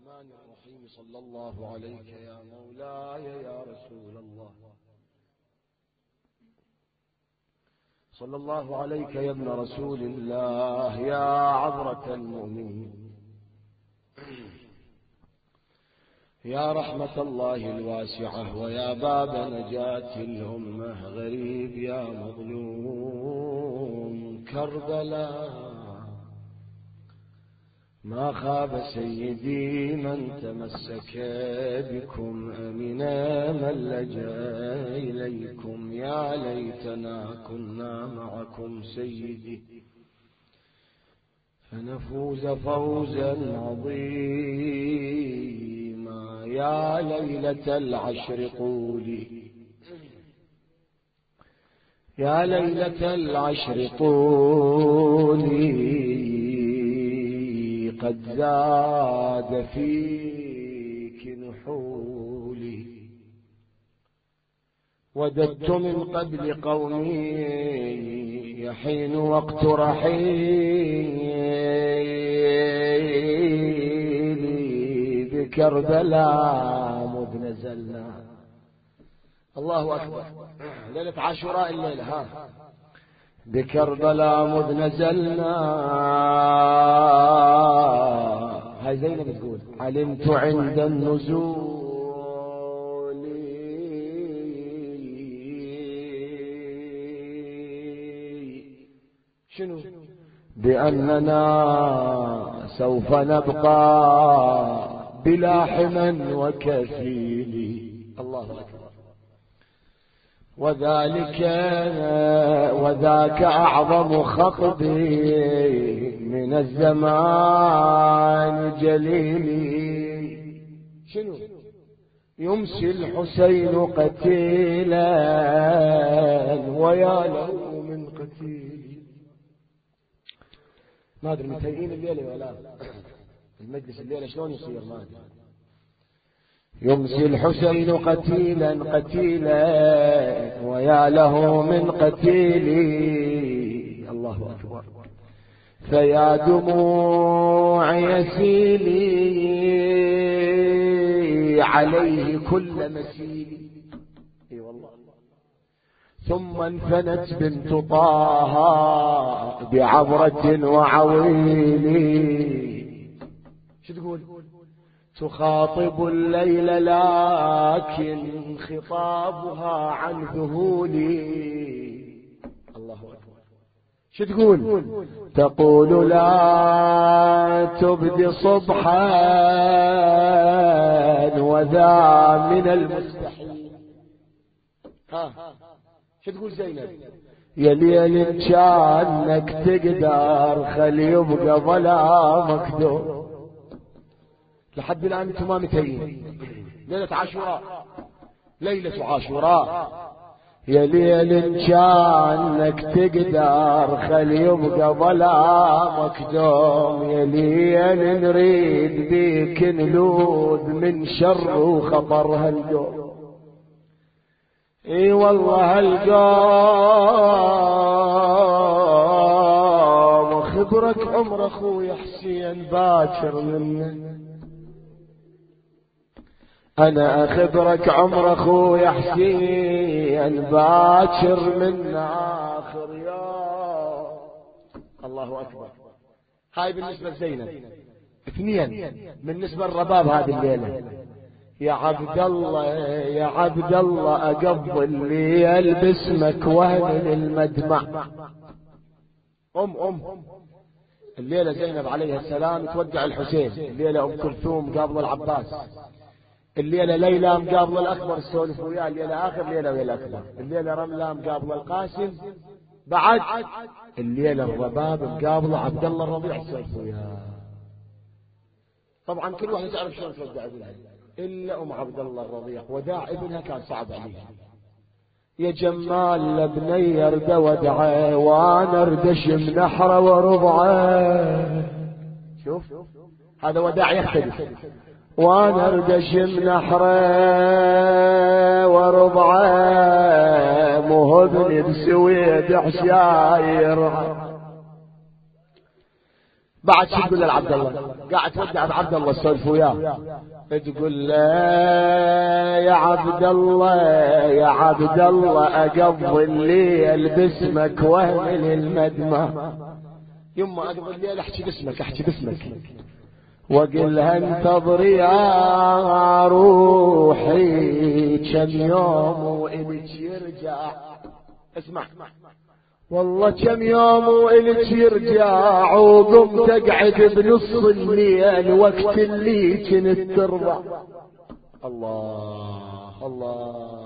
الرحمن الرحيم. صلى الله عليك يا مولاي يا رسول الله. صلى الله عليك يا ابن رسول الله يا عبرة المؤمنين، يا رحمة الله الواسعة، ويا باب نجاة الأمة. غريب يا مظلوم كربلاء، ما خاب سيدي من تمسك بكم، أمنا من لجأ إليكم. يا ليتنا كنا معكم سيدي فنفوز فوزا عظيما. يا ليلة العشر قولي، يا ليلة العشر قولي، قد زاد فيك نحولي. وددت من قبل قومي يحين وقت رحيلي، بكربلاء مذ نزلنا. الله أكبر. ليلة عاشوراء الليلة، ها بكربلاء مذ نزلنا. هاي زينب تقول علمت عند النزول شنو بأننا سوف نبقى بلا حمى وكفيل. الله أكبر. وذاك أعظم خطب من الزمان جليل. شنو يمسي الحسين قتيلا ويا له من قتيل. ما أدري متهيئين الليلة ولا المجلس الليلة شلون يصير ما أدري. يمسي الحسين قتيلا قتيلا ويا له من قتيل. الله أكبر. فيا دموع يسيلي عليه كل مسيل. اي والله. ثم انفنت بنت طه بعبرة وعويل. شو تقول؟ تخاطب الليل لكن خطابها عن ذهولي. الله أكبر. شو تقول؟ تقول لا تبدي صبحا وذا من المستحيل. ها شو تقول زينب؟ يا ليل كانك تقدر خلي يبقى ظلامك دور. لحد الآن انتم ما متهيئين. ليلة عاشوراء، ليلة عاشوراء. يا ليل كانك تقدر خلي يبقى ظلامك دوم. يا ليل نريد بيك نلوذ من شر وخطر هالقوم. اي والله هالقوم خبرك عمر اخوي حسين باكر منه. أنا أخبرك عمر أخوي حسين باكر من آخر يوم. الله أكبر. هاي بالنسبة لزينب. اثنين بالنسبة للرباب هذه الليلة. يا عبد الله يا عبد الله أقبل لي باسمك وهن للمدمع. الليلة زينب عليها السلام تودع الحسين. الليلة أم كلثوم قابل العباس. الليلة ليلى مقابل الأكبر السولف وياه. الليلة آخر ليلة ويا الأكبر. الليلة رملة مقابل القاسم. بعد الليلة الرباب مقابل عبد الله الرضيع السولف وياه. طبعا كل واحد تعرف شلون تودع ابنها إلا أم عبد الله الرضيع. وداع ابنها كان صعب عليها. يا جمال لبني يرد ودعه وانا اردش منحره ورضعه. شوف هذا وداع يختلف. وانا اردش منحره ورضعه مهبني بسويد عشاير. بعد شو تقول لعبد الله؟ قاعد تودع بعبد الله تسولف وياه، تقول له يا عبد الله يا عبد الله اقضي الليل باسمك واهمل المدمع. يما اقضي الليل احكي باسمك احكي باسمك، وقلها انتظري يا روحي كم يوم وإلك يرجع. اسمع، والله كم يوم وإلك يرجع، وقمت اقعد بنص الليل وقت اللي كنت ترضع. الله الله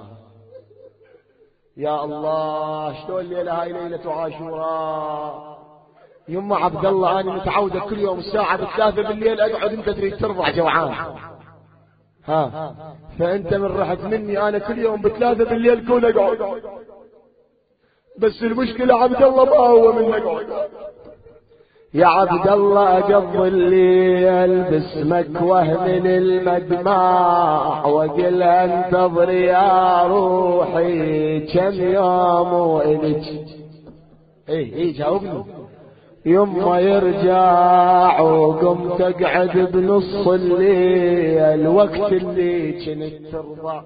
يا الله، شلون الليلة هاي ليلة عاشوراء. يما عبد الله انا متعودة كل يوم الساعة 3 بالليل اقعد، انت تريد ترضع جوعان، ها فانت من رحت مني انا كل يوم 3 بالليل كون اقعد، بس المشكلة عبد الله ما هو من اقعد. يا عبد الله اقضي الليل باسمك واهمل المدمع، وقل انتظر يا روحي كم يوم وإلك. ايه جاوبني. يما يرجع وقمت اقعد بنص الليل وقت اللي كنت ترضع.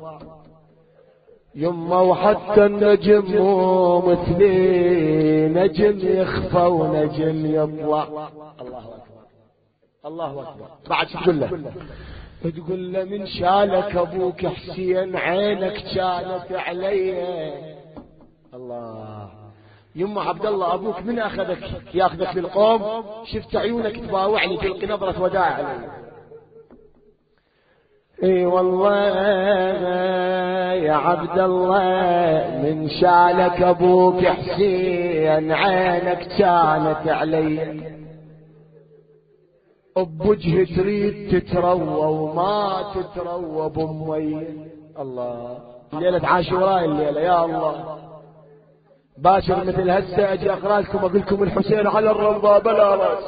يما وحتى النجم مو مثلي، نجم يخفى ونجم يطلع. الله اكبر الله اكبر. بعد شو تقول له؟ تقول له من شالك ابوك حسين عينك كانت علي. الله. يما عبد الله ابوك من اخذك ياخذك للقوم، شفت عيونك تباوعني تلقي نظرة وداع علي. اي والله يا عبد الله من شالك ابوك حسين عينك كانت علي، بوجه تريد تتروى وما تتروى بامي. الله. ليلة عاشوراء الليلة يا الله، باشر مثل هسه اجي اقرا لكم اقول لكم الحسين على الرضا بلا راس.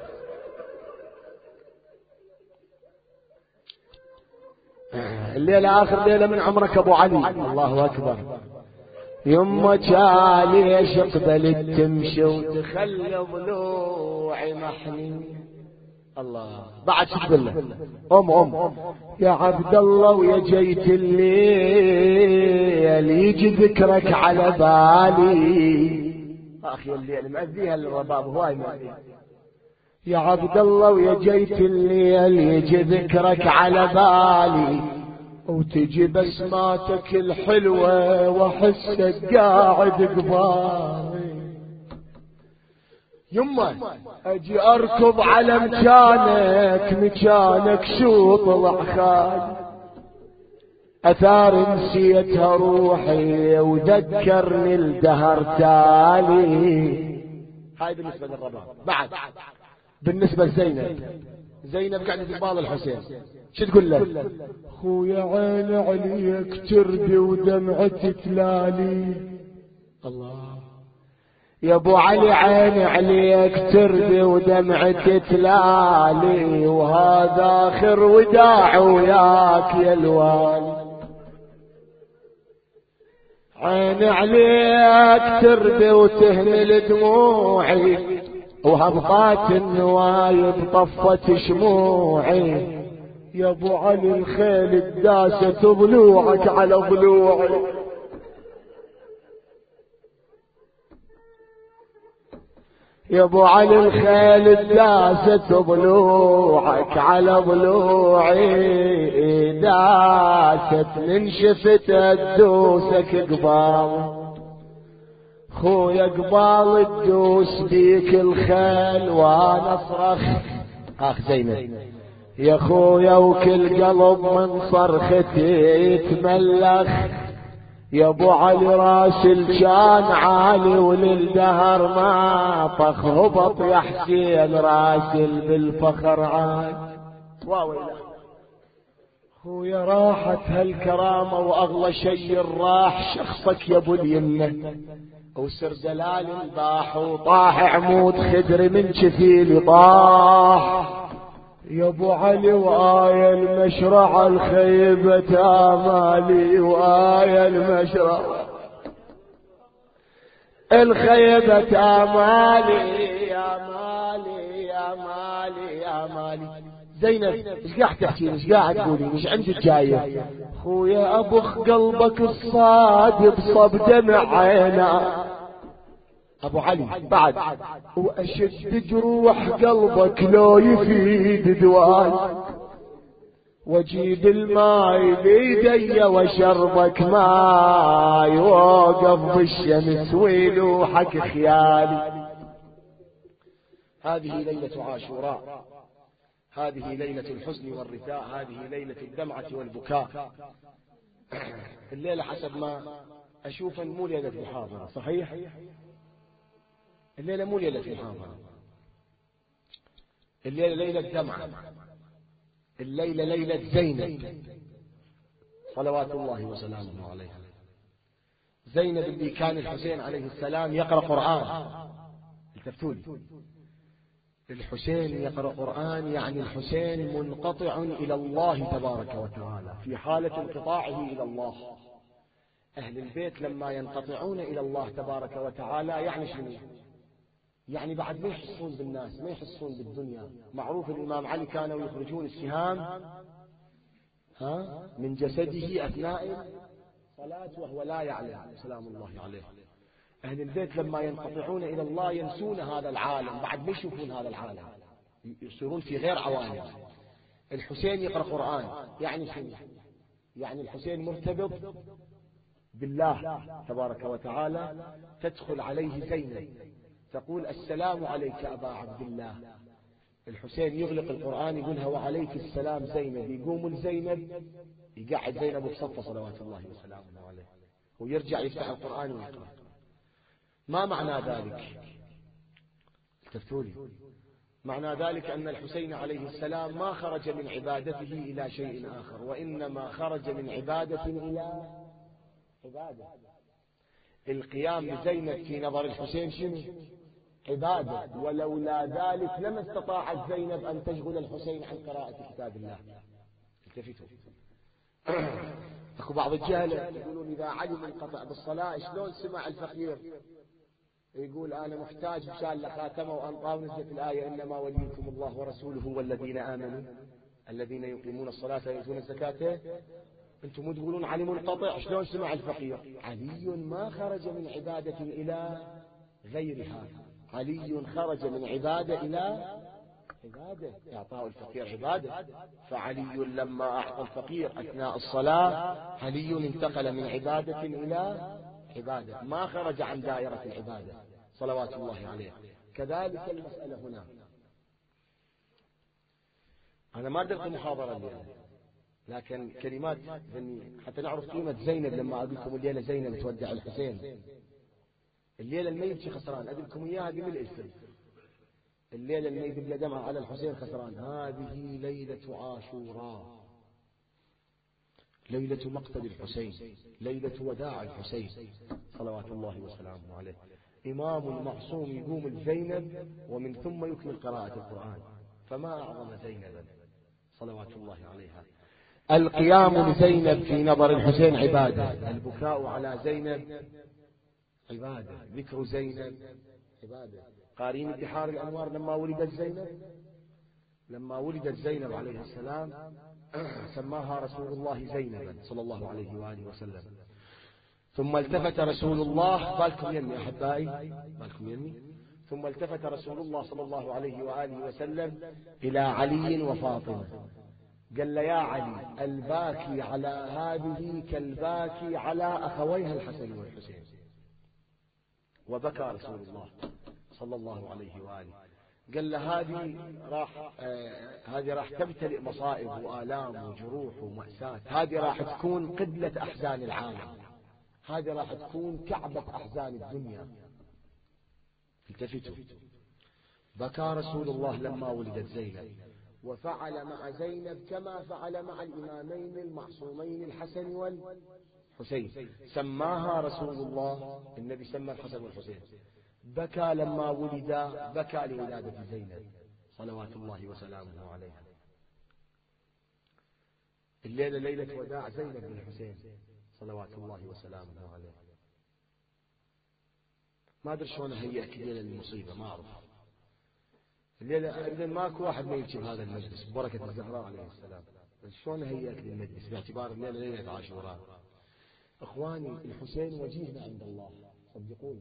الليلة اخر ليلة من عمرك ابو علي. الله اكبر. يما جالي قبل تمشي وتخلى ضلوعي محني. الله. بعد شو تقول له؟ ام يا عبد الله ويا جيت الليل يجي ذكرك على بالي. اخي الليل مأذيها الرباب هواي مأذيها. يا عبد الله ويا جيت الليل يجي ذكرك على بالي، وتجي بسماتك الحلوة واحسك قاعد قبالي. يما اجي اركض على مكانك شو طلع خال، اثار نسيتها روحي وذكرني الدهر تالي. هاي بالنسبة للرباب. بعد بالنسبة زينب قاعدة في بال الحسين، شو تقول له؟ خويا عين عليك تردي ودمعتي تلالي. الله. يا ابو علي عين عليك تردي ودمعتي تلالي، وهذا اخر وداع وياك يا الوالي. عين عليك تردي وتهمل دموعي، وهبطات النوايب طفت شموعي. يا ابو علي الخيل الداسة ضلوعك على ضلوعي. يا ابو علي الخيل الداسة ضلوعك على ضلوعي، داست من شفت تدوسك قبال. خويا قبال تدوس بيك الخيل وانا اصرخ. اخ زينب يا خويا وكل قلب من صرختي يتملخ. يا ابو علي راسل كان عالي وللدهر ما طخ، هبط يا حسين راسل بالفخر عاد. واويلا خويا راحت هالكرامة واغلى شي الراح شخصك يا ابو اليمة، وسر دلال الباح وطاح عمود خدر من كفيلي طاح. يا ابو علي وآية المشرع الخيبة آمالي، وآية المشرع الخيبة آمالي يا مالي يا مالي. زينب ايش قاعد تحكين ايش قاعد تقولين ايش عندك جايه؟ خويا ابخ قلبك الصاد بصب دمع عينا ابو علي بعد، واشد جروح قلبك لو يفيد دواي، واجيب الماي بيدي وشربك ماي، وقف بالشمس ويلوحك خيالي. هذه ليلة عاشوراء، هذه ليلة الحزن والرثاء، هذه ليلة الدمعة والبكاء. الليلة حسب ما أشوف مو ليلة محاضرة، صحيح؟ الليلة مو ليلة محاضرة، الليلة ليلة دمعة، الليلة ليلة زينب صلوات الله وسلامه عليها. زينب اللي كان الحسين عليه السلام يقرأ قرآن، التفتولي الحسين يقرأ قرآن، يعني الحسين منقطع إلى الله تبارك وتعالى، في حالة انقطاعه إلى الله. أهل البيت لما ينقطعون إلى الله تبارك وتعالى يعني شنو؟ يعني بعد ما يحسون بالناس، ما يحسون بالدنيا. معروف الإمام علي كانوا يخرجون السهام من جسده أثناء الصلاة وهو لا يعلم، سلام الله عليه. أهل البيت لما ينقطعون إلى الله ينسون هذا العالم، بعد ما يشوفون هذا العالم، يصيرون في غير عوالم. الحسين يقرأ قرآن، يعني شنو؟ يعني الحسين مرتبط بالله تبارك وتعالى. تدخل عليه زينب تقول السلام عليك أبا عبد الله، الحسين يغلق القرآن يقولها وعليك السلام زينب، يقوم زينب يقعد زينب بصفه صلوات الله وسلامه عليه، ويرجع يفتح القرآن ويقرأ. ما معنى ذلك؟ تفتولي معنى ذلك أن الحسين عليه السلام ما خرج من عبادته إلى شيء آخر، وإنما خرج من عبادة إلى عبادة. القيام بزينب في نظر الحسين شنو؟ عبادة، ولولا ذلك لما استطاعت زينب أن تشغل الحسين عن قراءة كتاب الله. التفتوا اكو بعض الجهلة يقولون إذا علي منقطع بالصلاة شلون سمع الفقير يقول أنا محتاج مشان لخاتمه وأنطاه، ونزلت الآية إنما وليكم الله ورسوله والذين آمنوا الذين يقيمون الصلاة ويؤتون الزكاة. أنتم تقولون علي منقطع، شلون سمع الفقير؟ علي ما خرج من عبادة إلى غيرها، علي خرج من عبادة إلى عبادة، إعطاء الفقير عبادة. فعلي لما أعطى الفقير أثناء الصلاة، علي انتقل من عبادة إلى عبادة، ما خرج عن دائرة العبادة صلوات الله عليه. كذلك المسألة هنا. أنا ما درت محاضرة اليوم، لكن كلمات حتى نعرف قيمة زينب. لما أقول لكم الليلة زينب تودع الحسين، الليلة الميت شي خسران، أقول لكم إياها بملء الفم. الليلة الميت بلا دمعة على الحسين خسران. هذه ليلة عاشوراء، ليلة مقتل الحسين، ليلة وداع الحسين صلوات الله وسلامه عليه. إمام معصوم يقوم الزينب ومن ثم يكمل قراءة القرآن، فما أعظم زينبا صلوات الله عليها. القيام لزينب في نظر الحسين عبادة، البكاء على زينب عبادة، ذكر زينب عبادة. قارين بحار الأنوار لما ولدت زينب عليه السلام سماها رسول الله زينبا صلى الله عليه وآله وسلم. ثم التفت رسول الله، بالكم يمي أحبائي، بالكم يمي، ثم التفت رسول الله صلى الله عليه وآله وسلم إلى علي وفاطمة، قال له يا علي الباكي على هذه كالباكي على أخويها الحسن والحسين. وبكى رسول الله صلى الله عليه وآله، قال له هذه راح تمتلئ مصائب وآلام وجروح ومأساة، هذه راح تكون قبلة أحزان العالم، هذه راح تكون كعبة أحزان الدنيا. التفتوا، بكى رسول الله لما ولدت زينب، وفعل مع زينب كما فعل مع الإمامين المعصومين الحسن والحسين. سماها رسول الله، النبي سمى الحسن والحسين، بكى لما ولدا، بكى لولادة زينب صلوات الله وسلامه عليها. الليلة ليلة وداع زينب بن الحسين صلوات الله وسلامه عليه. ما أدري شلون هيئت الليلة المصيبة، ما أعرف. الليلة إذن ماكو واحد ما يجي بهذا المجلس بركة الزهراء عليه السلام. شلون هيئت للمجلس باعتبار الليلة ليلة عاشوراء؟ إخواني الحسين وجيهنا عند الله صدقوني.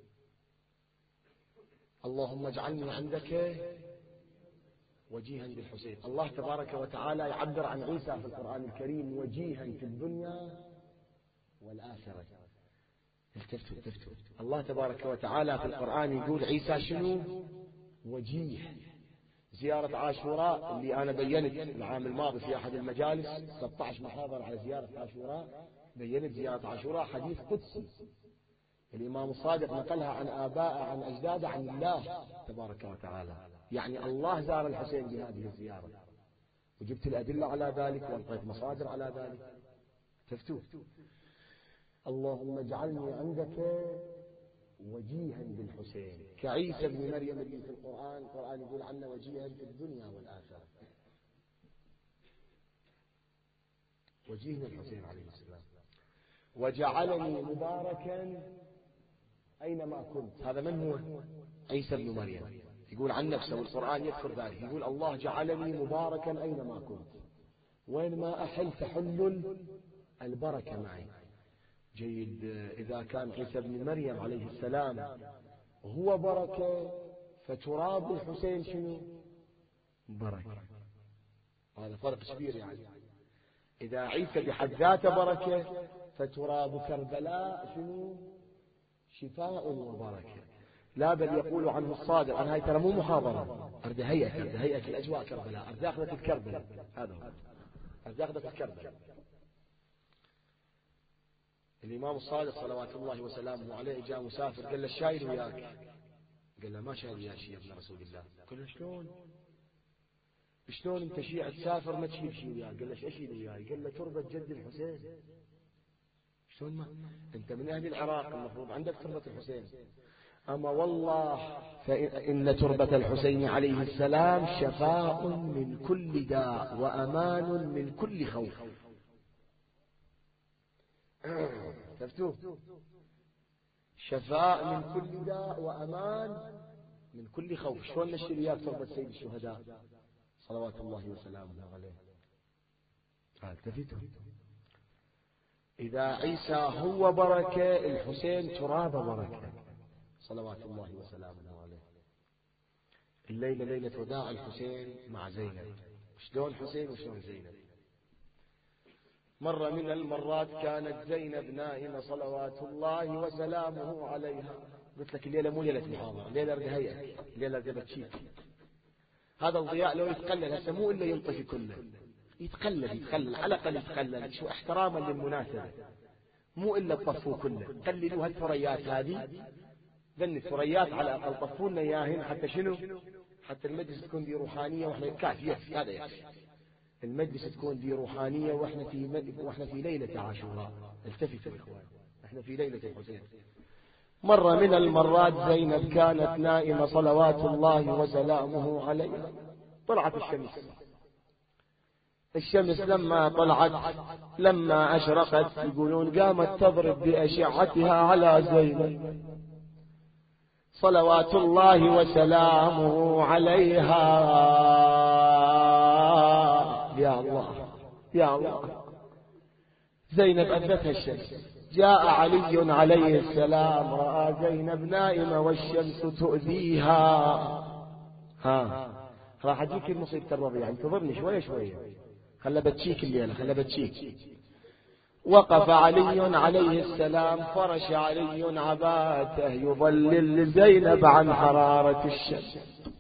اللهم اجعلني عندك وجيها بالحسين. الله تبارك وتعالى يعبر عن عيسى في القرآن الكريم وجيها في الدنيا والآخرة. التفتوا الله تبارك وتعالى في القرآن يقول عيسى شنو؟ وجيه. زيارة عاشوراء اللي أنا بينت العام الماضي في أحد المجالس 16 محاضرة على زيارة عاشوراء، بينت زيارة عاشوراء حديث قدسي الإمام الصادق نقلها عن آبائه عن أجداده عن الله تبارك وتعالى. يعني الله زار الحسين بهذه الزيارة، وجبت الأدلة على ذلك وألقيت مصادر على ذلك. تفتوا اللهم اجعلني عندك وجيها بالحسين كعيسى بن مريم اللي في القرآن يقول عنه وجيها في الدنيا والآخرة. وجيهنا الحسين عليه السلام. وجعلني مباركا أينما كنت. هذا من هو؟ عيسى بن مريم يقول عن نفسه والقرآن يذكر ذلك، يقول الله جعلني مباركا أينما كنت وينما أحل تحل البركة معي. جيد. إذا كان عيسى بن مريم عليه السلام هو بركة فتراب الحسين شنو؟ بركة. هذا فرق كبير. يعني إذا عيسى بحد ذاته بركة فتراب كربلاء شنو؟ شفاء وبركة. لا بل يقول عنه الصادق. أنا هاي ترى مو محاضرة، أرد هيئة الأجواء كربلاء، أرد أخذة كربلاء. هذا هو أرد أخذة كربلاء. الإمام الصادق صلوات الله وسلامه عليه جاء مسافر قال له الشايل وياك؟ قال له ما شايل وياك شيء يا ابن رسول الله. قال له شلون انت شيعة تسافر ما تشيل شيء وياك؟ قال له ايش اشيل وياي؟ قال له تربة جد الحسين. شلون ما انت من اهل العراق المفروض عندك تربة الحسين. اما والله فان تربة الحسين عليه السلام شفاء من كل داء وامان من كل خوف. شفتوه؟ شفاء من كل داء وأمان من كل خوف. شلون نشتري وياك تربة سيد الشهداء صلوات الله وسلامه عليه؟ التفتوا. إذا عيسى هو بركة الحسين تراب بركة صلوات الله وسلامه عليه. الليلة ليلة وداع الحسين مع زينب. شلون حسين وشلون زينب؟ مرة من المرات كانت زينب نائمة صلوات الله وسلامه عليها. قلت لك الليلة مو ليلة محاضرة، ليلة رهيئة، ليلة بتشيك. هذا الضياء لو يتقلل هسه مو إلا ينطفي كله، يتقلل على الأقل يتقلل شو احتراما للمناسبة، مو إلا تطفوا كله. قللوا هالثريات هذه، ذن الثريات على الأقل طفوا لنا إياهن حتى شنو؟ حتى المجلس تكون ذي روحانية وإحنا كافية. هذا يكفي. المجلس تكون ذي روحانية وإحنا في ليلة عاشوراء. التفتوا يا إخوان، إحنا في ليلة الحسين. مرة من المرات زينب كانت نائمة صلوات الله وسلامه عليها. طلعت الشمس لما طلعت لما أشرقت يقولون قامت تضرب بأشعتها على زينب صلوات الله وسلامه عليها. يا الله يا الله. زينب أذتها الشمس. جاء علي عليه السلام رأى زينب نائمة والشمس تؤذيها. راح أجيك المصيبة الرضيعة، انتظرني شوية خلا بتشيك الليلة، خلا بتشيك. وقف علي عليه السلام فرش علي عباته يظلل زينب عن حرارة الشمس.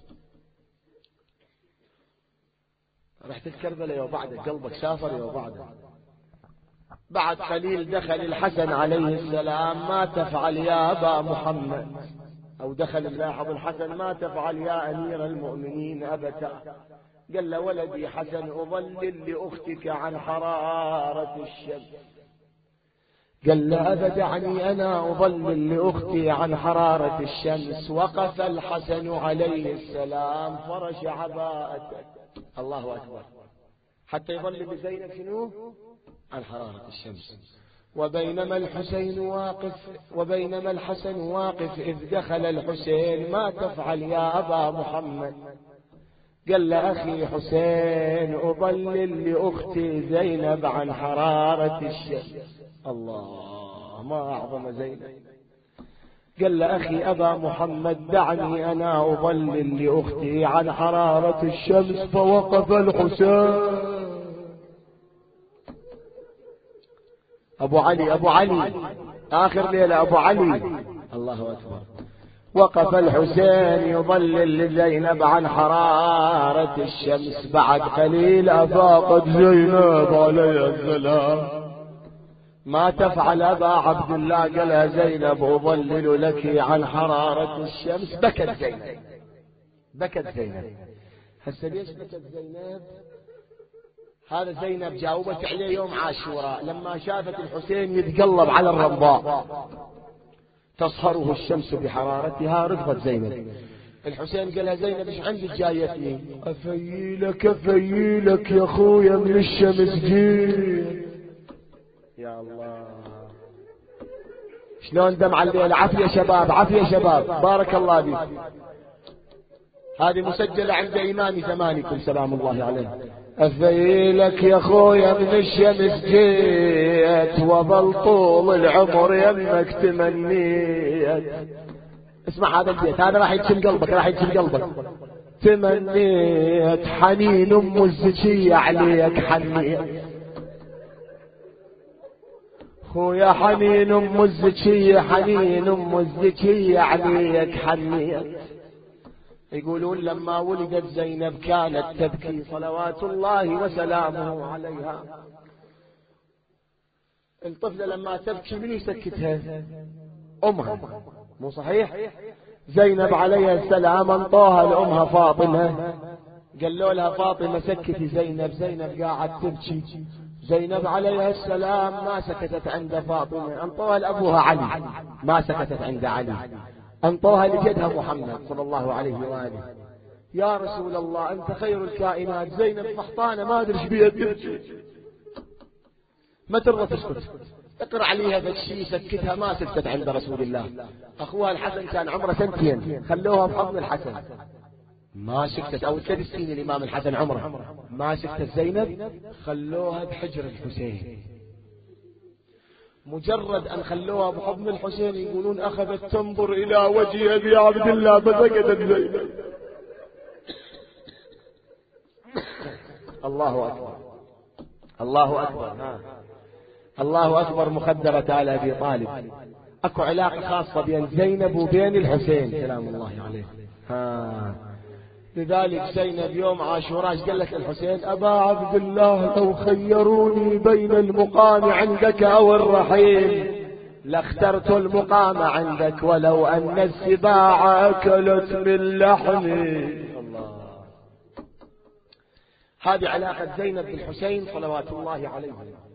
رحت الكربلاء وبعد قلبك سافر وبعد. بعد قليل دخل الحسن عليه السلام. ما تفعل يا أبا محمد؟ أو دخل اللاحظ الحسن. ما تفعل يا أمير المؤمنين أبتا؟ قال له ولدي حسن أظلل لأختك عن حرارة الشمس. قال له أبدعني أنا أظلل لأختي عن حرارة الشمس. وقف الحسن عليه السلام فرش عباءته. الله أكبر. حتى يظلل بزينب شنو؟ عن حرارة الشمس. وبينما الحسن واقف إذ دخل الحسين: ما تفعل يا أبا محمد؟ قال له: أخي حسين أضلل لأختي زينب عن حرارة الشمس. الله، ما أعظم زينب. قال له: أخي أبا محمد دعني أنا أضلل لأختي عن حرارة الشمس. فوقف الحسين. أبو علي آخر ليلة أبو علي. الله أكبر. وقف الحسين يضلل لزينب عن حرارة الشمس. بعد قليل أفاقت زينب عليه السلام. ما تفعل أبا عبد الله؟ قال: زينب أضلل لك عن حرارة الشمس. بكت زينب. هسه ليش بكت زينب؟ هذا زينب جاوبت عليه يوم عاشوراء لما شافت الحسين يتقلب على الرمضاء تصهره الشمس بحرارتها. رفضت زينب. الحسين قال لها: زينب ايش عندك جايتني؟ افيلك يا اخويا من الشمس جيت. يا الله، شلون دمع الليل. عافية شباب بارك الله بك. هذه مسجلة عند إمام زمانكم سلام الله عليه. أفيلك يا خويا من الشمس جيت، وظل طول العمر يمك تمنيت. اسمع هذا البيت، هذا راح يدخل قلبك. تمنيت حنين أم الزكية عليك حنيت. خويا حنين أم الزكية عليك حنيت. يقولون لما ولدت زينب كانت تبكي صلوات الله وسلامه عليها. الطفلة لما تبكي من يسكتها؟ أمها، مو صحيح؟ زينب عليها السلام انطوها لأمها فاطمة. قالوا لها: فاطمة سكتي زينب قاعد تبكي. زينب عليها السلام ما سكتت عند فاطمة، انطوها لأبوها علي. ما سكتت عند علي، انطوها لجدها محمد صلى الله عليه وآله. يا رسول الله أنت خير الكائنات. زينب فحطانة ما أدري ايش بيها تبكي، ما ترضى تسكت. اقرأ عليها بشي سكتها. ما سكتت عند رسول الله. أخوها الحسن كان عمره 2 خلوها بحضن الحسن ما سكتت. أو 3 سنين الإمام الحسن عمره ما سكتت زينب. خلوها بحجر الحسين. مجرد أن خلوها بحضن الحسين يقولون أخذت تنظر إلى وجه أبي عبد الله فسكتت زينب. الله أكبر. الله أكبر. مخدرة آل أبي طالب. أكو علاقة خاصة بين زينب وبين الحسين سلام الله عليه. لذلك زينب يوم عاشوراء قال لك الحسين: أبا عبد الله لو خيروني بين المقام عندك أو الرحيل لاخترت المقام عندك، ولو أن السباع أكلت من لحمي. الله. هذه علاقة زينب بالحسين صلوات الله عليه.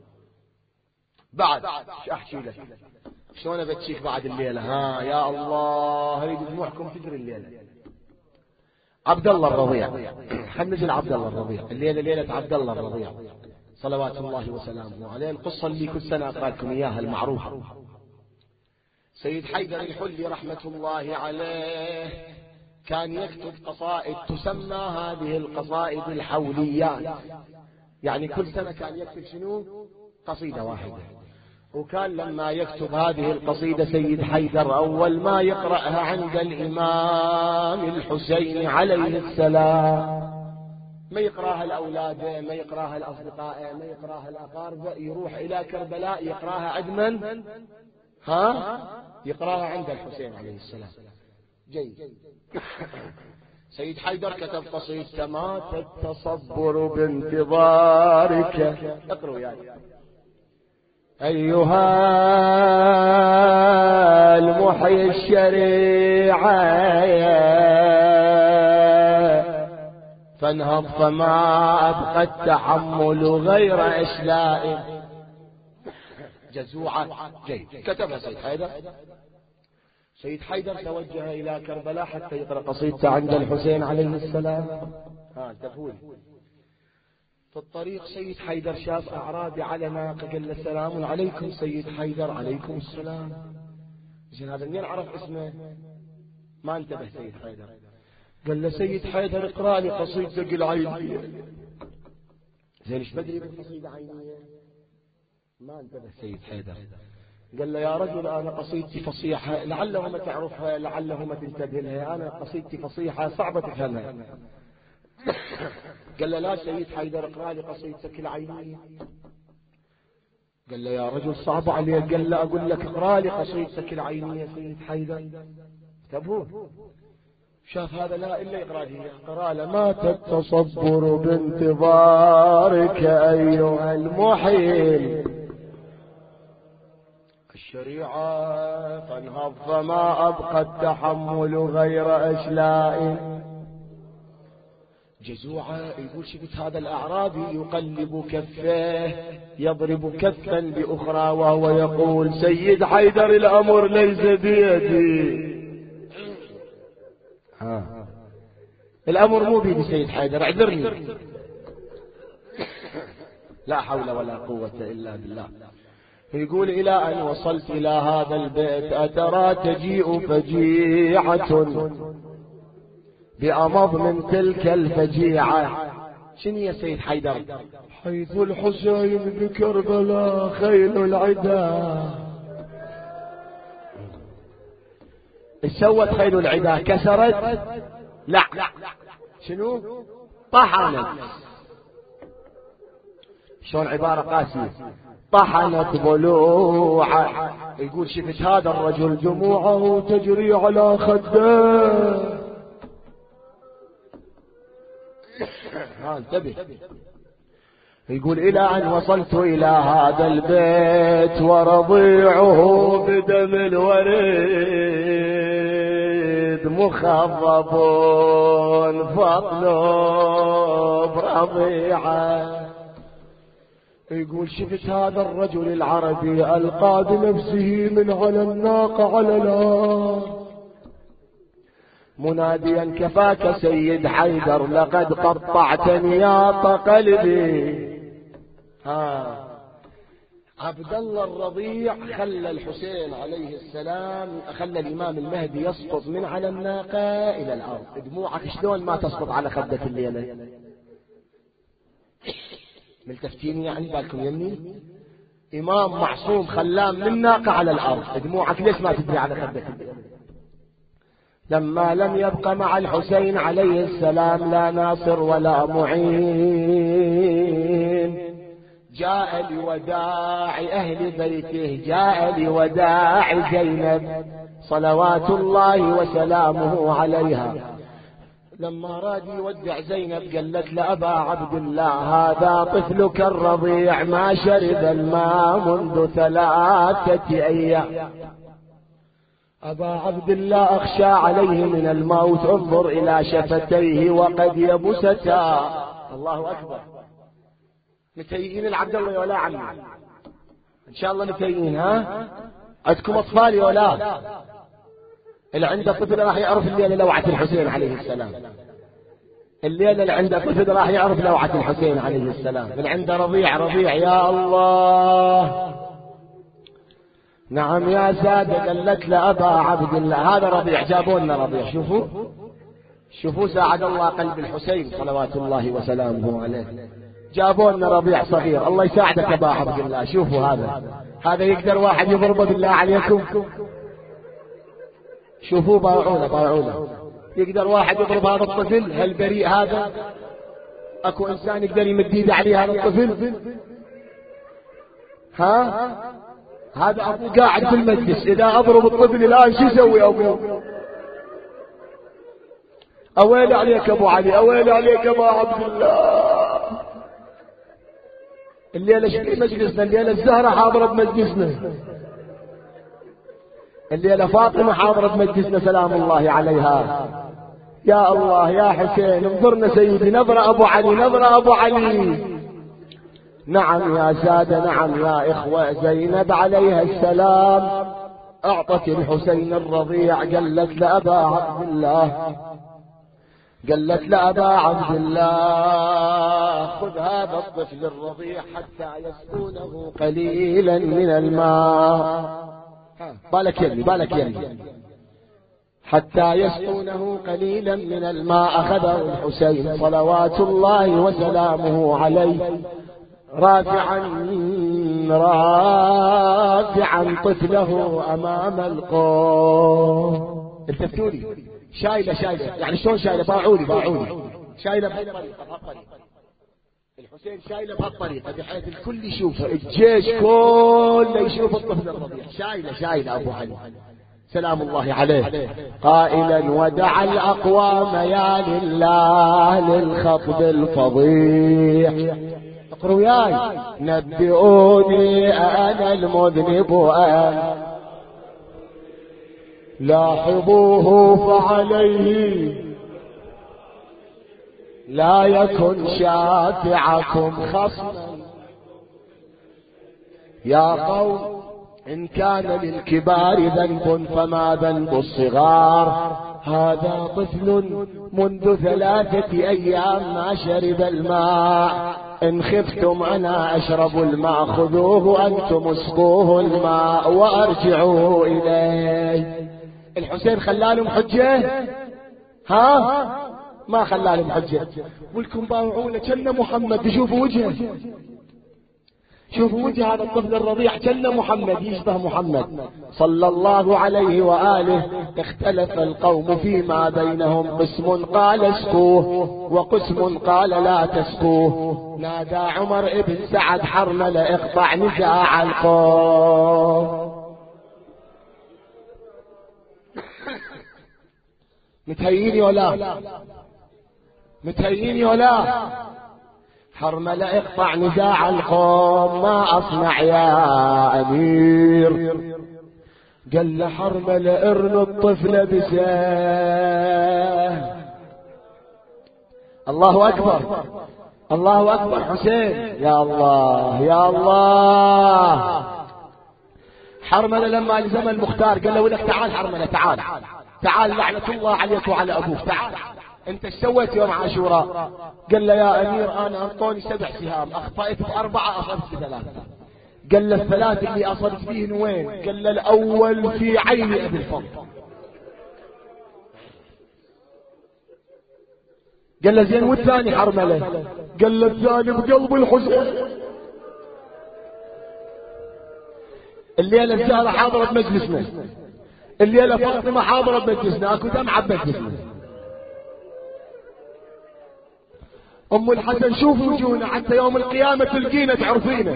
بعد ايش احكي لك؟ شلون بتشيك بعد الليلة؟ يا الله، هريد دموعكم تجري الليلة. عبد الله الرضيع. خلينا عبد الله الرضيع. الليلة ليلة عبد الله الرضيع صلوات الله وسلامه عليه. القصة اللي كل سنة أقرأ لكم إياها المعروفة. سيد حيدر الحلي رحمة الله عليه كان يكتب قصائد تسمى هذه القصائد الحوليات. يعني كل سنة كان يكتب شنو؟ قصيدة واحدة. وكان لما يكتب هذه القصيدة سيد حيدر أول ما يقرأها عند الإمام الحسين عليه السلام، ما يقرأها لأولاده، ما يقرأها لأصدقائه، ما يقرأها الأقارب، يروح إلى كربلاء يقرأها عند من؟ يقرأها عند الحسين عليه السلام. جيد. سيد حيدر كتب قصيدة: مات التصبر بانتظارك. اقرأوا يعني. أيها المحيي الشريعة فانهض فما أبقى التحمل غير إشلاء جزوعة. جيد. كتبها سيد حيدر. سيد حيدر توجه إلى كربلاء حتى يقرأ قصيدته عند الحسين عليه السلام. تفول. في الطريق سيد حيدر شاف أعرابي على ناقة، قال له السلام عليكم سيد حيدر. عليكم السلام. زين هذا منين عرف اسمه؟ ما انتبه سيد حيدر. قال له سيد حيدر اقرأ لي قصيدتك العينية. زين ايش بدري بالقصيدة عينية؟ ما انتبه سيد حيدر. قال له يا رجل أنا قصيدتي فصيحة، لعله ما تعرفها لعله ما تنتبه لها، أنا قصيدتي فصيحة صعبة تفهمها. قال له لا سيد حيدر اقرأ لي قصيدتك العينية. قال له يا رجل صعب عليك. قال له أقول لك اقرأ لي قصيدتك العينية سيد حيدر. انتبهوا، شاف هذا لا إلا يقرأ لي. اقرأ له مات التصبر بانتظارك أيها المحيل الشريعة، فانهض فما أبقى التحمل غير أشلاء جزوعة. يقول شفت هذا الأعرابي يقلب كفه يضرب كفا بأخرى وهو يقول سيد حيدر الأمر ليس بيدي. الأمر مو بيدي سيد حيدر، اعذرني. لا حول ولا قوة إلا بالله. يقول إلى أن وصلت إلى هذا البيت أترى تجيء فجيعة بأمض من تلك الفجيعة. شنو يا سيد حيدر؟ حيث الحسين بكربلاء خيل العدا. ايش سوت خيل العدا؟ كسرت؟ لا، شنو؟ طحنت. شلون عبارة قاسية؟ طحنت ضلوعه. يقول شفت هذا الرجل دموعه تجري على خده. انتبه. يقول إلى أن وصلت إلى هذا البيت ورضيعه بدم الوريد مخضب فاطلب رضيعه. يقول شفت هذا الرجل العربي ألقى بنفسه من على الناقة على النار مناديا كفاك سيد حيدر لقد قطعت نياط قلبي. عبد الله الرضيع خلى الحسين عليه السلام، خلى الإمام المهدي يسقط من على الناقة إلى الأرض. دموعك شلون ما تسقط على خدك الليلة؟ ملتفتين يعني بالكم يمني؟ إمام معصوم خلاه من الناقة على الأرض، دموعك ليش ما تدري على خدك الليلة؟ لما لم يبق مع الحسين عليه السلام لا ناصر ولا معين جاء لوداع أهل بيته، جاء لوداع زينب صلوات الله وسلامه عليها. لما راد يودع زينب قالت لأبا عبد الله هذا طفلك الرضيع ما شرب الماء منذ 3 أيام. أبا عبد الله أخشى عليه من الموت، انظر إلى شفتيه وقد يبستا. الله أكبر. متهيئين العبد الله ولا عمي؟ إن شاء الله متهيئين. ها عندكم أطفال ولا؟ اللي عنده طفل راح يعرف الليلة لوعة الحسين عليه السلام. الليلة اللي عنده طفل راح يعرف لوعة الحسين عليه السلام. اللي عنده رضيع يا الله. نعم يا سادة. قالت لأبا عبد الله هذا رضيع، جابوا لنا رضيع. شوفوا ساعد الله قلب الحسين صلوات الله وسلامه عليه. جابوا لنا رضيع صغير. الله يساعدك أبا عبد الله. شوفوا هذا يقدر واحد يضربه بالله عليكم؟ شوفوا باوعونا. يقدر واحد يضرب هذا الطفل هالبريء هذا؟ اكو انسان يقدر يمد ايده عليه هذا الطفل؟ هذا ابو قاعد في المجلس، اذا اضرب الطفل الان شو يسوي ابوه؟ اويل عليك ابو علي، اويل عليك ابو عبد الله. الليله شو مجلسنا؟ الليله الزهره حاضره بمجلسنا، الليله فاطمه حاضره بمجلسنا سلام الله عليها. يا الله يا حسين انظرنا سيدي، نظرة ابو علي، نظرة ابو علي. نعم يا سادة، نعم يا إخوة. زينب عليها السلام أعطت الحسين الرضيع، قالت لأبا عبد الله قالت لأبا عبد الله خذ هذا الطفل الرضيع حتى يسقونه قليلا من الماء. بالك يلي حتى يسقونه قليلا من الماء. أخذه الحسين صلوات الله وسلامه عليه رافعا طفله أمام القوم. التفتوني شايلة يعني شلون شايلة؟ باعوني شايلة بهالطريقة. الحسين شايلة بهالطريقة بحيث الكل يشوفه، الجيش كله يشوف الطفل الرضيع. شايلة أبو علي سلام الله عليه قائلا ودعا الأقوام يا لله للخطب الفظيع. اقروا وياي نبئوني أنا المذنب أن لاحظوه فعليه لا يكن شافعكم خصما. يا قوم إن كان للكبار ذنب فما ذنب الصغار؟ هذا طفل منذ 3 أيام ما شرب الماء. إن خفتم أنا أشرب الماء خذوه أنتم اسقوه الماء وأرجعوا إليه. الحسين خلالهم حجة؟ ما خلالهم حجة. ولكم باوعونا كنا محمد. شوفوا وجهه، شوفوا وجه هذا الطفل الرضيع كنا محمد، يشبه محمد صلى الله عليه وآله. اختلف القوم فيما بينهم، قسم قال اسقوه وقسم قال لا تسقوه. نادى عمر ابن سعد حرملة اقطع نزاع القوم. متهيئين ولا حرملة اقطع نزاع القوم. ما أصنع يا أمير؟ قال له حرملة ارن الطفل بساه. الله أكبر حسين. يا الله. حرملة لما لزم المختار قال له ولك تعال حرملة تعال لعنة الله عليك وعلى أبوك، تعال انت ايش سويت يوم عاشوراء؟ قال له يا امير انا انطوني 7 سهام، اخطأت ب4 اصبت ب3. قال له ال3 اللي اصبت فيهن وين؟ قال له الاول في عين ابي الفضل. قال له زين والثاني حرملة؟ قال له الثاني بقلب الحسين. الليلة الزهرة حاضرة بمجلسنا، الليلة فاطمة حاضرة بمجلسنا، اكو دمعة بمجلسنا. ام الحسن شوف وجوهنا حتى يوم القيامة تلقينا تعرفينا.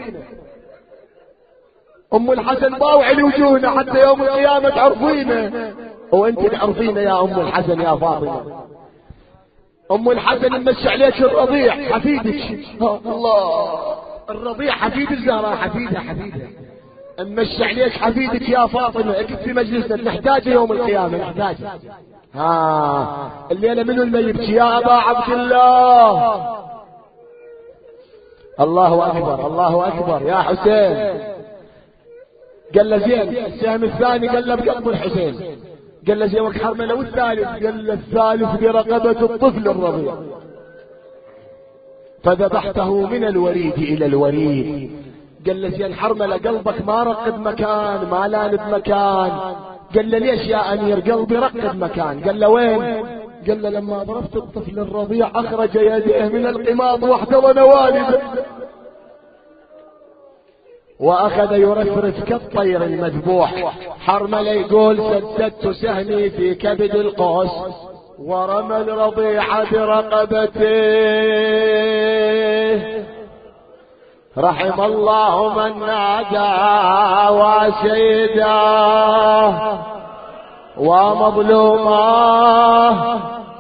ام الحسن باوعي لوجوهنا حتى يوم القيامة تعرفينا، وانت تعرفينا يا ام الحسن يا فاطمة. ام الحسن نمشي عليك الرضيع حفيدك. الله، الرضيع حفيد الزهراء، حفيدها نمشي عليك حفيدك يا فاطمة. اكد في مجلسنا نحتاجه يوم القيامة، نحتاجه. الليلة منو اللي يبكي؟ يا أبا عبد الله. الله أكبر يا حسين. قال له زين السهم الثاني؟ قال له بقلب الحسين. قال له زين وحرملة والثالث؟ قال له الثالث برقبة الطفل الرضيع. فذبحته من الوريد إلى الوريد. قال له زين حرملة قلبك ما رقد مكان، ما لان بمكان. قال له ليش يا أمير؟ قلبي رقد مكان. قال له وين؟ قال له لما ضربت الطفل الرضيع أخرج يديه من القماط واحتضن والده وأخذ يرفرف كالطير المذبوح. حرملة يقول سددت سهمي في كبد القوس ورمى الرضيع برقبته. رحم الله من نادى وسيداه ومظلوماه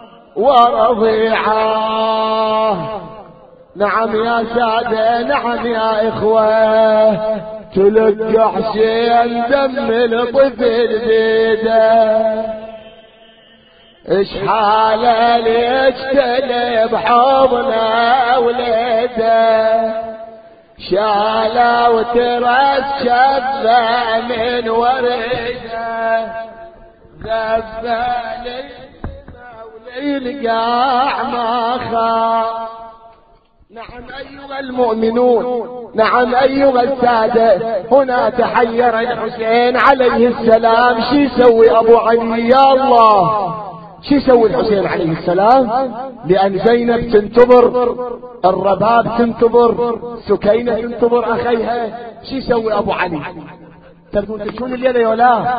ورضيعاه. نعم يا سادة، نعم يا إخوة، تلقى حسين دم الطفل بيده. ايش حاله ليجتلي بحضنه ولده، شاله وترس شفه من ورده، ذبه للمولده القاع ما خاف. نعم أيها المؤمنون، نعم أيها السادة، هنا تحير الحسين عليه السلام. شو يسوي أبو علي؟ يا الله، شو يسوي الحسين عليه السلام؟ لأن زينب تنتظر، الرباب تنتظر، سكينة تنتظر أخيها. شو يسوي أبو علي؟ تردون تشون الليلة يا ولا؟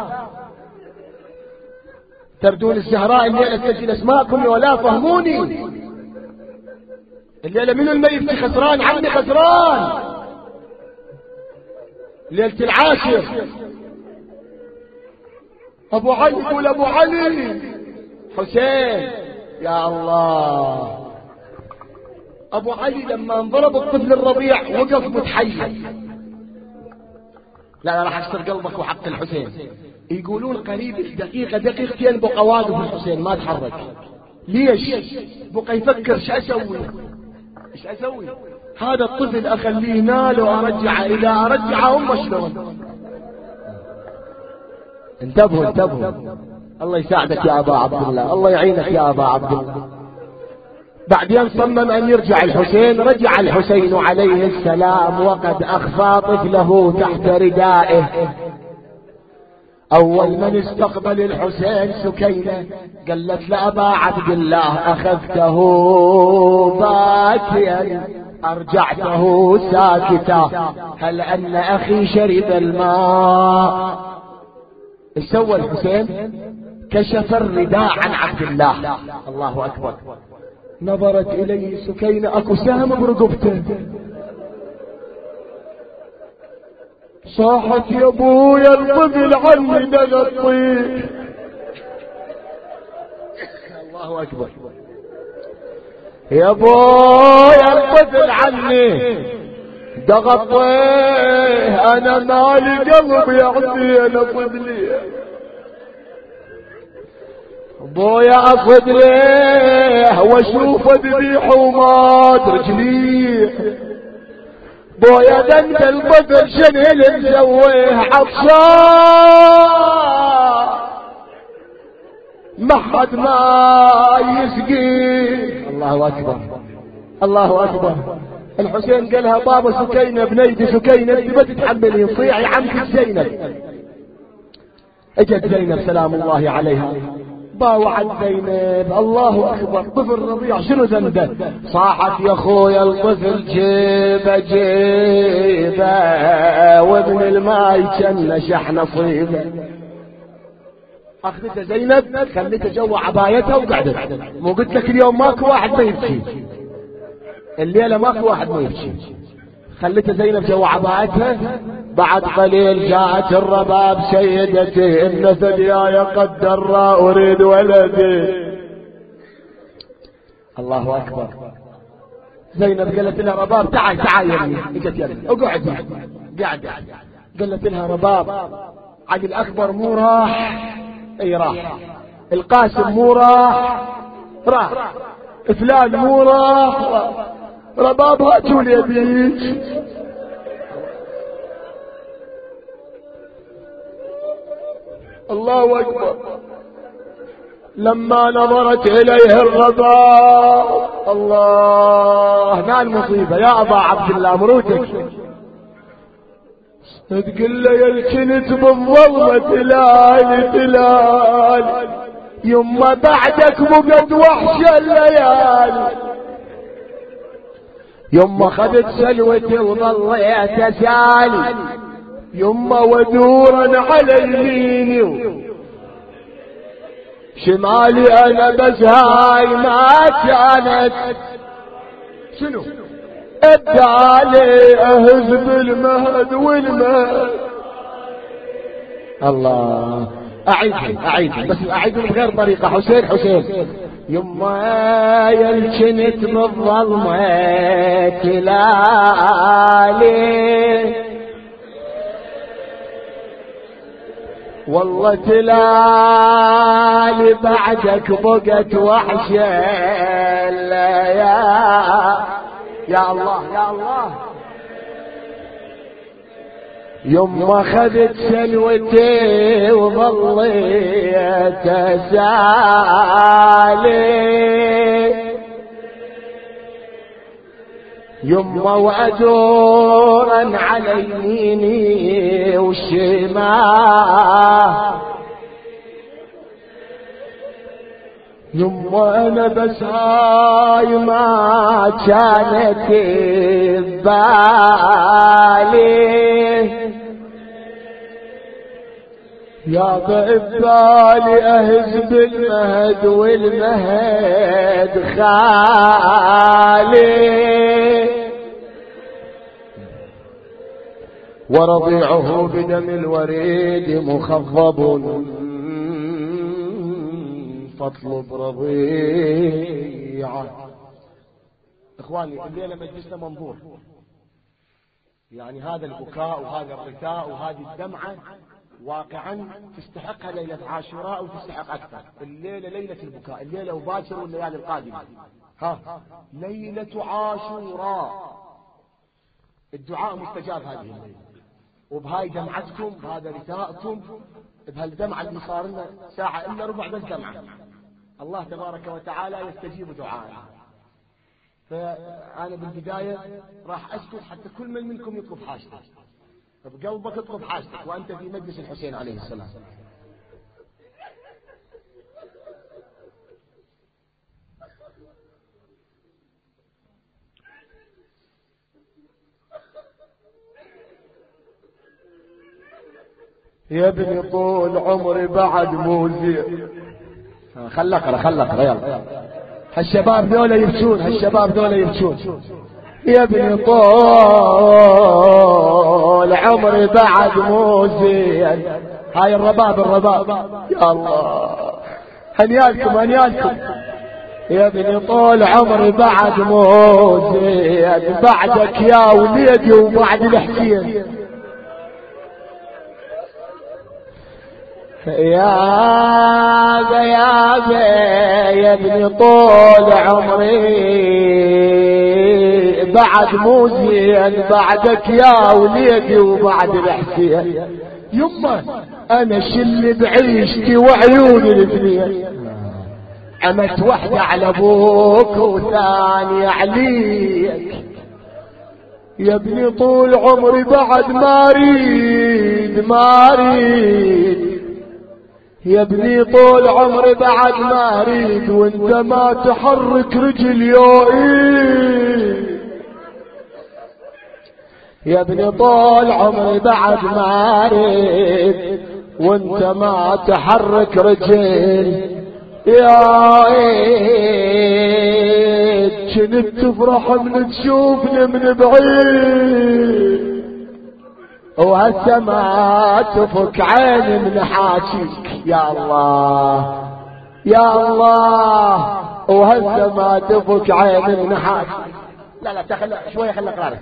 تردون الزهراء الليلة تسجل اسماءكم يا ولا؟ فهموني الليلة منو الميت خسران؟ عني خسران ليلة العاشر. أبو علي، يقول أبو علي حسين. يا الله، أبو علي لما انضرب الطفل الرضيع وقف متحير. لا راح اشتر قلبك وحق الحسين. يقولون قريب دقيقة دقيقتين بقى واقف الحسين ما تحرك. ليش؟ بقى يفكر شو اسوي، ايش اسوي؟ هذا الطفل اخليه هنا لو ارجعه، اذا ارجعه هم شلون؟ انتبهوا انتبهوا. الله يساعدك يا ابا عبد الله، الله يعينك يا ابا عبد الله. بعدين صمم ان يرجع الحسين. رجع الحسين عليه السلام وقد اخفى طفله تحت ردائه. اول من استقبل الحسين سكينة قالت لأبا عبد الله اخذته باكيا ارجعته ساكتا، هل ان اخي شرب الماء؟ ايش سوى الحسين؟ كشف الرداء عن عبد الله. الله اكبر. نظرت اليه سكينة، اكو سهم برقبته. صاحت يا ابويا الطفل عني دغطيه. الله اكبر. يا ابويا الطفل عني دغطيه، انا مالي قلب يعطي انا طفلي. ابويا اصد ليه واشوف ذبيح ومات رجليه. بويا دند الطفل شنو اللي مسويه؟ عطشان ما حد ما يسقيه. الله اكبر الله اكبر. الحسين قالها بابا سكينة بنيتي سكينة انت ما تتحملين، صيعي عمك زينب. اجت زينب سلام الله عليها باوعت زينب. الله اكبر. طفل رضيع شنو ذنبه؟ صاحت يا اخويا الطفل جيبه جيبه، وابن الماي كان شح نصيبه. اخذته زينب خليته جوا عبايتها وقعدت. مو قلت لك اليوم ماكو واحد ما يبكي، الليله ماكو واحد ما يبكي. خليته زينب جوا عبايتها. بعد قليل جاءت الرباب سيدتي ان ثدياي قد درى اريد ولدي. الله اكبر. زينب قالت لها رباب تعال تعال يا ابني. اجت يا ابني اقعد. قاعده. قالت لها رباب علي الاكبر مو راح؟ اي راح. القاسم مو راح؟ راح. فلان مو راح؟ رباب هاتوا لي بيك. الله اكبر. لما نظرت اليه الرباب، الله هنا المصيبه يا ابا عبد الله مروتك. تقول له يلكنت بالظلمه تلال تلال، يما بعدك بقد وحش الليالي. يما خذت سلوتي وظليت اسالي، يما ودورا على يميني شمالي انا بس هاي ما كانت شنو ادالي اهز بالمهد والمهد. الله اعيد بس اعيد من غير طريقه. حسين حسين. يما يلكنت بالظلمه تلالي، والله تلالي بعدك بقت وحشه يا الله يا الله. يما خذت سلوتي وظليت اسالي يما وادورا على يميني والشمال يما انا بس هاي ما كانت ببالي يا ببالي اهز بالمهد والمهد خالي ورضيعه بدم الوريد مخضب فاطلب رضيعه. اخواني الليله مجلسنا منظور، يعني هذا البكاء وهذا الرثاء وهذه الدمعه واقعا تستحقها ليله عاشوراء وتستحق اكثر. الليله ليله البكاء، الليله وباكر والليالي القادمه ليله عاشوراء. الدعاء مستجاب هذه الليله، وبهاي دمعتكم بهذا رثاءكم بهالدمعة اللي صار لنا ساعة إلا ربع بس دمعة، الله تبارك وتعالى يستجيب دعائنا. فأنا بالبداية راح أسكت حتى كل من منكم يطلب حاجتك بقلبك، اطلب حاجتك وأنت في مجلس الحسين عليه السلام. يا ابني طول عمري بعد مو زين. خلق يلا هالشباب ذولا يبكون، هالشباب ذولا يبكون. يا ابني طول عمري بعد مو زين. هاي الرباب يا الله هنيالكم. يا ابني طول عمري بعد مو زين، بعدك يا وليدي وبعد الحسين. يا ابني طول عمري بعد مو زين، بعدك يا وليدي وبعد الحسين. يما انا شل بعيشتي وعيوني الاثنين، عمت وحده على ابوك وثانية عليك. يا ابني طول عمري بعد ما اريد يا ابني طول عمري بعد ما اريد، وانت ما تحرك رجل يوئي. يا ابني طول عمري بعد ما اريد، وانت ما تحرك رجل يوئي. كنت تفرح من تشوفني من بعيد، وهسه ما تفك عيني من حاجيك. يا الله وهسه ما تفك عيني من حاجيك. لا تخلى شويه، خلى قرارك.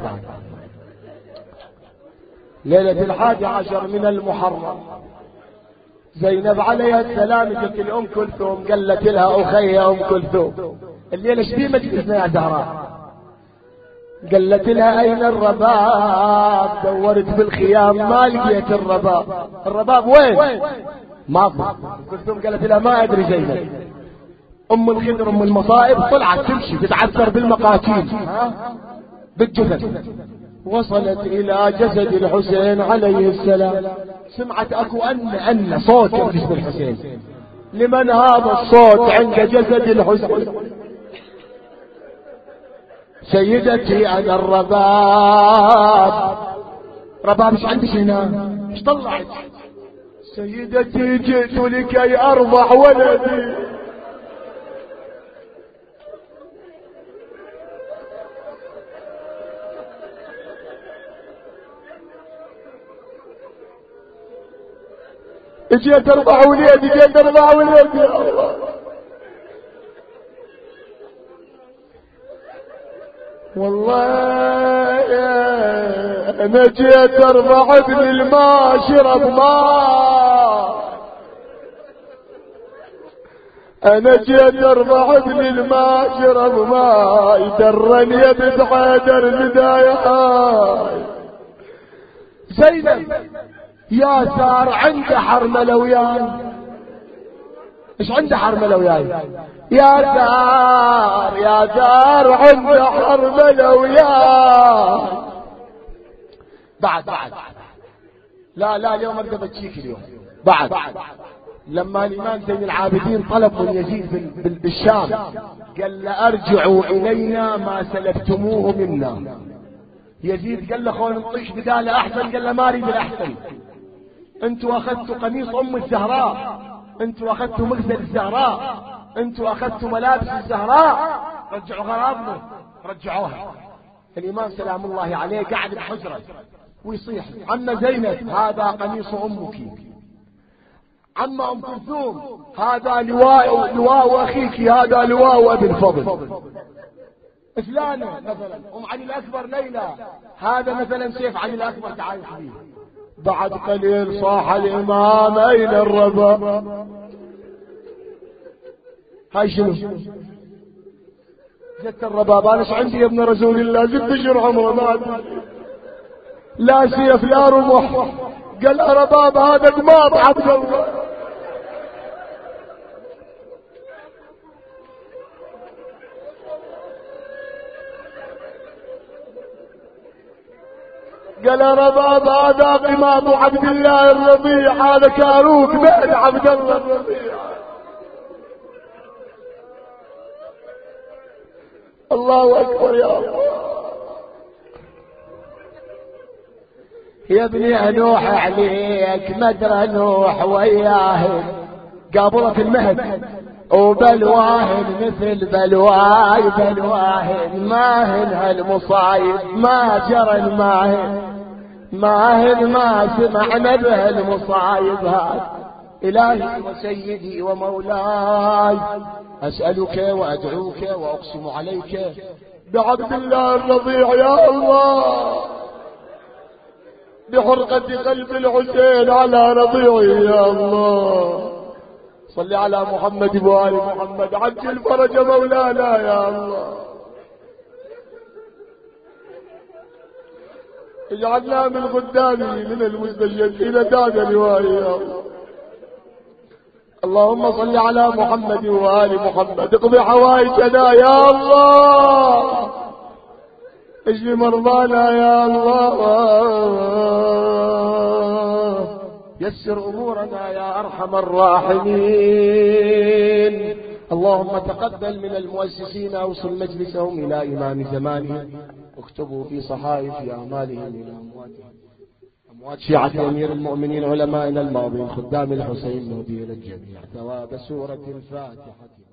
ليله 11 من المحرم، زينب عليها السلام جت الام كلثوم قالت لها اخي ام كلثوم الليله شبيه مجلسنا يا زهراء؟ قالت لها اين الرباب؟ دورت بالخيام ما لقيت الرباب وين؟ ما كلثوم قالت لها ما ادري. زينب ام الخضر ام المصائب طلعت تمشي تتعثر بالمقاتيل بالجثث، وصلت الى جسد الحسين عليه السلام. سمعت اكو ان صوت باسم الحسين. لمن هذا الصوت عند جسد الحسين؟ سيدتي انا رباب ايش عندك هنا؟ ايش طلعت؟ سيدتي جئت لكي ارضع ولدي. جيت ارضع ولدي يا الله. والله انا جيت ارضع ابن الماء شرب ماء، انا جيت ارضع ابن الماء شرب ماء، يدرني يا بنت حيدر بداية هاي. زينب يا زار عنده حرملة وياي. ايش عنده حرملة وياي؟ يا زار يا زار عنده حرملة وياي. بعد لا اليوم ابدا بتشيك اليوم. بعد لما الامام زين العابدين طلب من يزيد بالشام قال له ارجعوا الينا ما سلبتموه منا. يزيد قال له خلينا نطيش بداله احسن. قال له ما اريد الاحسن. انتوا اخذتوا قميص ام الزهراء، انتوا اخذتوا مغزل الزهراء، انتوا اخذتوا ملابس الزهراء، رجعوا غراضنا. رجعوها. الامام سلام الله عليه قاعد بحجره ويصيح عم زينب هذا قميص امك، عم ام كلثوم هذا لواء اخيك، هذا لواء ابي الفضل. فلانه مثلا ام علي الاكبر ليلى هذا مثلا سيف علي الاكبر تعايش به. بعد قليل صاح الامام اين الربا؟ هاي شنو؟ زدت الرباب. انا ايش عندي يا ابن رسول الله؟ زدت شر عمره ما لا سيف لا رمح. قال رباب هذا قماط عبد الله. قال رباب هذا قماط عبد الله الربيع، هذا كاروك بعد عبد الله الربيع. الله اكبر يا الله. يا ابني انوح عليك مدرى نوح وياه قابلة المهد وبلواهن مثل بلواي بلواهن ماهن هالمصايب ما جرى ماهن ما سمعنا بهالمصايب هذا. إلهي وسيدي ومولاي أسألك وأدعوك وأقسم عليك بعبد الله الرضيع يا الله بحرقة قلب الحسين على رضيعي يا الله. صل على محمد وآل محمد عجل فرج مولانا يا الله. اجعلنا من خدامه من المستجدين داد لوائي يا الله. اللهم صل على محمد وآل محمد اقضي حوائجنا يا الله. اشف مرضانا يا الله. يسر امورنا يا ارحم الراحمين. اللهم تقبل من المؤسسين اوصل مجلسهم الى امام زمانهم واكتبوا في صحائف اعمالهم الى اموات شيعة امير المؤمنين علمائنا الماضين خدام الحسين نهدي الى الجميع ثواب سورة الفاتحة.